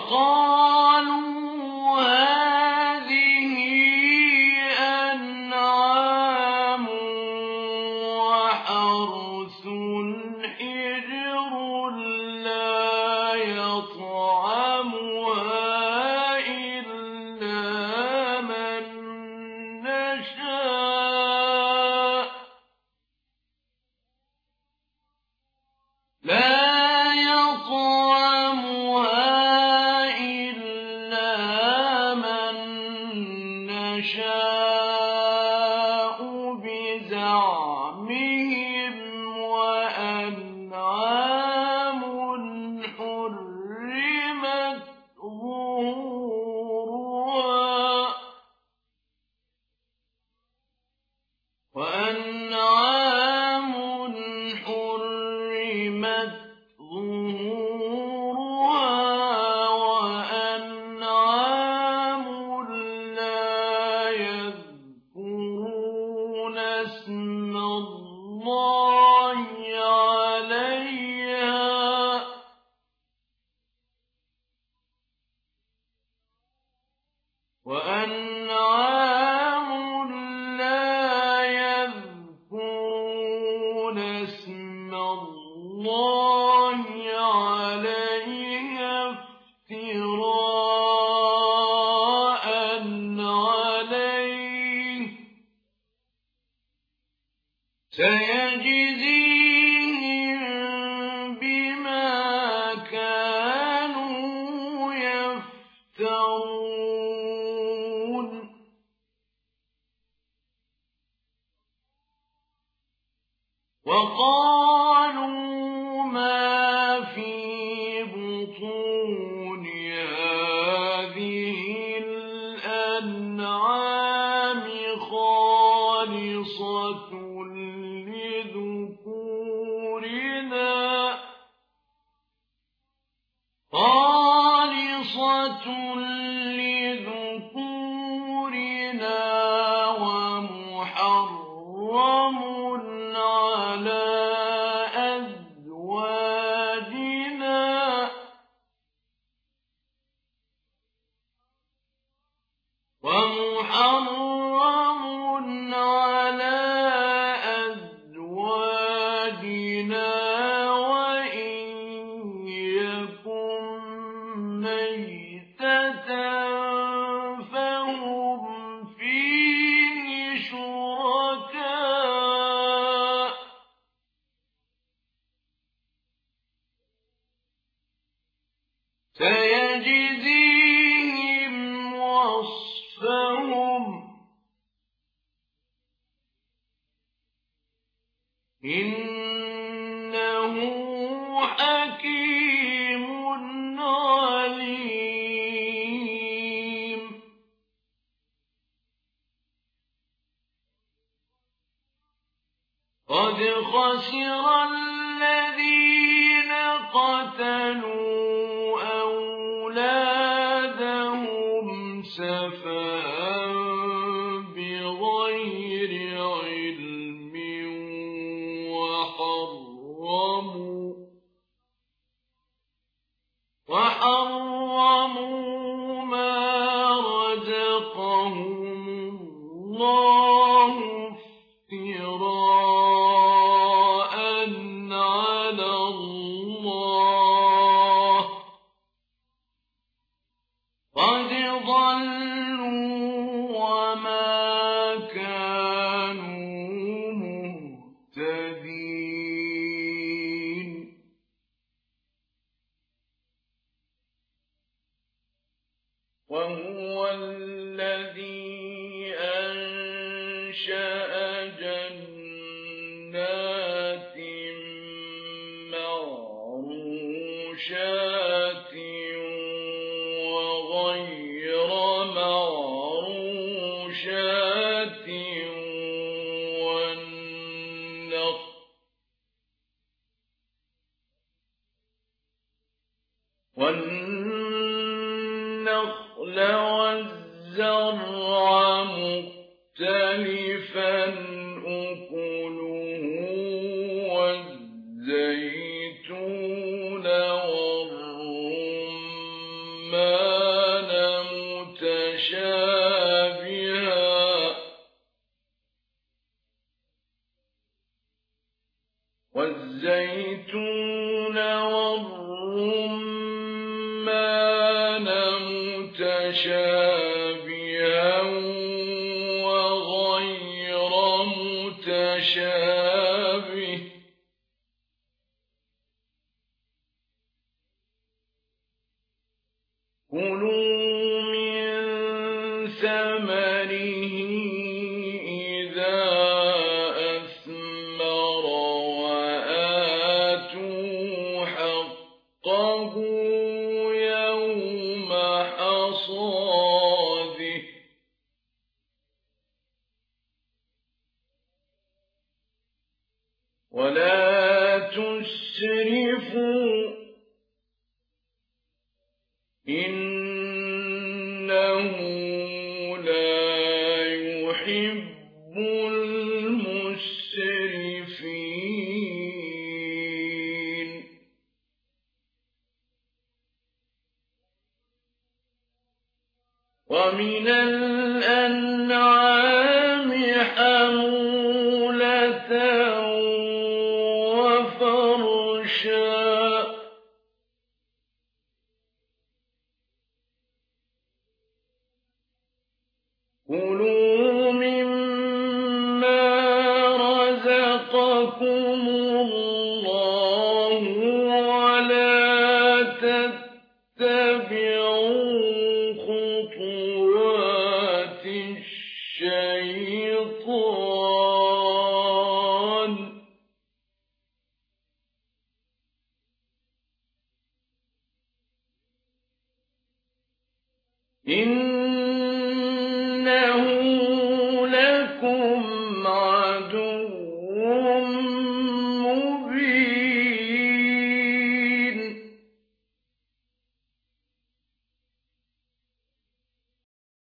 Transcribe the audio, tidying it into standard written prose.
وقالوا هذه أنعام وحرث حجر لا يطعمها إلا من نشاء بزعمهم وأنعام حرمت ظهورها وأنعام لا يذكرون اسم الله عليها افتراء عليه سيجزيهم بما كانوا يفترون وقالوا ما في بطون هذه الأنعام خالصة لذكورنا ومحرم على أزواجنا وإن يكن ميتة فهم فيه شركاء سيجزيهم وصفهم إنه حكيم عليم قد خسر الذين قتلوا أولادهم سفها بغير علم وحرموا ما رزقهم الله افتراء على الله قد ضلوا وما كانوا مهتدين وهو الذي أنشأ جنات معروشات وغير معروشات والنخل والزرع مختلفا أكله والزيتون والرمان متشابها والزيتون والرمان متشابها وغير متشابه كلوا من ثمره إذا أثمر وآتوا حقه يوم حصاده ولا تسرفوا إنه لا يحب المسرفين ومن الأنعام حمولة وفرشا كلوا مما رزقكم الله ولا تتبعوا خطوات الشيطان إنه